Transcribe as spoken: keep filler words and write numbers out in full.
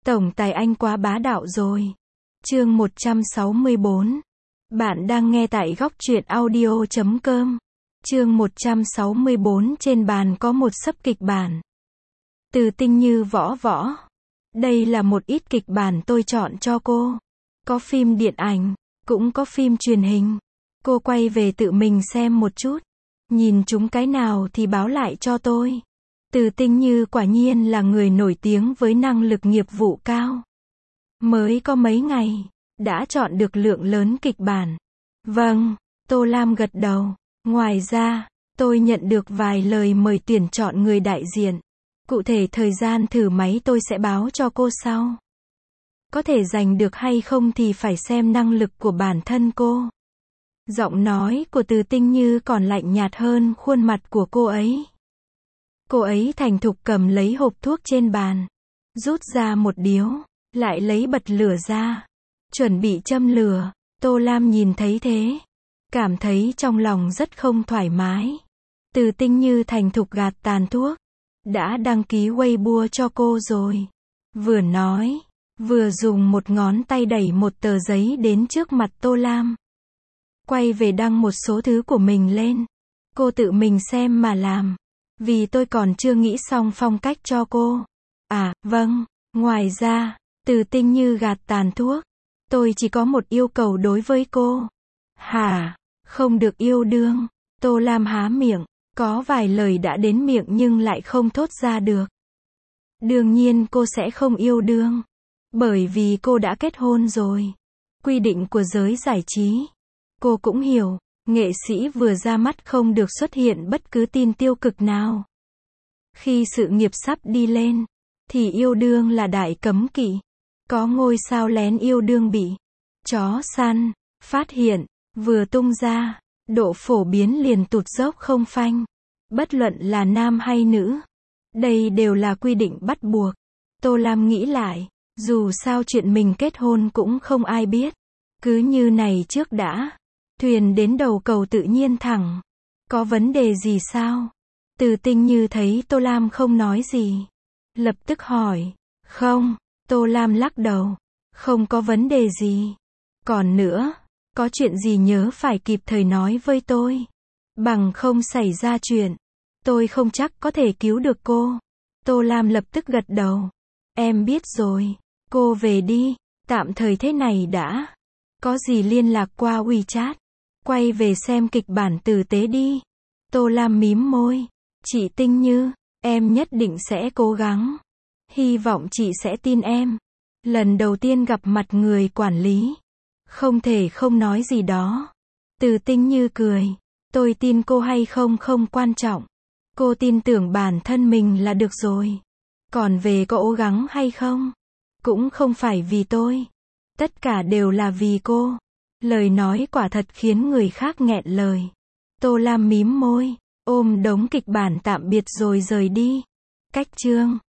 Tổng tài anh quá bá đạo rồi. Chương một trăm sáu mươi bốn. Bạn đang nghe tại góc truyện audio chấm com. Chương một trăm sáu mươi bốn. Trên bàn có một sấp kịch bản. Từ Tinh Như Võ Võ. Đây là một ít kịch bản tôi chọn cho cô. Có phim điện ảnh, cũng có phim truyền hình. Cô quay về tự mình xem một chút. Nhìn chúng cái nào thì báo lại cho tôi. Từ Tinh Như quả nhiên là người nổi tiếng với năng lực nghiệp vụ cao. Mới có mấy ngày, đã chọn được lượng lớn kịch bản. Vâng, Tô Lam gật đầu. Ngoài ra, tôi nhận được vài lời mời tuyển chọn người đại diện. Cụ thể thời gian thử máy tôi sẽ báo cho cô sau. Có thể giành được hay không thì phải xem năng lực của bản thân cô. Giọng nói của Từ Tinh Như còn lạnh nhạt hơn khuôn mặt của cô ấy. Cô ấy thành thục cầm lấy hộp thuốc trên bàn, rút ra một điếu, lại lấy bật lửa ra, chuẩn bị châm lửa. Tô Lam nhìn thấy thế, cảm thấy trong lòng rất không thoải mái. Từ Tinh Như thành thục gạt tàn thuốc, đã đăng ký Weibo cho cô rồi. Vừa nói, vừa dùng một ngón tay đẩy một tờ giấy đến trước mặt Tô Lam. Quay về đăng một số thứ của mình lên. Cô tự mình xem mà làm. Vì tôi còn chưa nghĩ xong phong cách cho cô. À, vâng, ngoài ra, Từ Tinh Như gạt tàn thuốc. Tôi chỉ có một yêu cầu đối với cô. Hả? Không được yêu đương. Tô Lam há miệng, có vài lời đã đến miệng nhưng lại không thốt ra được. Đương nhiên cô sẽ không yêu đương. Bởi vì cô đã kết hôn rồi. Quy định của giới giải trí. Cô cũng hiểu. Nghệ sĩ vừa ra mắt không được xuất hiện bất cứ tin tiêu cực nào. Khi sự nghiệp sắp đi lên, thì yêu đương là đại cấm kỵ. Có ngôi sao lén yêu đương bị chó săn phát hiện, vừa tung ra, độ phổ biến liền tụt dốc không phanh. Bất luận là nam hay nữ. Đây đều là quy định bắt buộc. Tô Lam nghĩ lại, dù sao chuyện mình kết hôn cũng không ai biết. Cứ như này trước đã. Thuyền đến đầu cầu tự nhiên thẳng. Có vấn đề gì sao? Từ Tinh Như thấy Tô Lam không nói gì, lập tức hỏi. Không, Tô Lam lắc đầu. Không có vấn đề gì. Còn nữa, có chuyện gì nhớ phải kịp thời nói với tôi. Bằng không xảy ra chuyện, tôi không chắc có thể cứu được cô. Tô Lam lập tức gật đầu. Em biết rồi, cô về đi, tạm thời thế này đã. Có gì liên lạc qua WeChat. Quay về xem kịch bản tử tế đi. Tô Lam mím môi. Chị Tinh Như, em nhất định sẽ cố gắng. Hy vọng chị sẽ tin em. Lần đầu tiên gặp mặt người quản lý, không thể không nói gì đó. Từ Tinh Như cười. Tôi tin cô hay không không quan trọng. Cô tin tưởng bản thân mình là được rồi. Còn về có cố gắng hay không, cũng không phải vì tôi. Tất cả đều là vì cô. Lời nói quả thật khiến người khác nghẹn lời. Tô Lam mím môi, ôm đống kịch bản tạm biệt rồi rời đi. Cách chương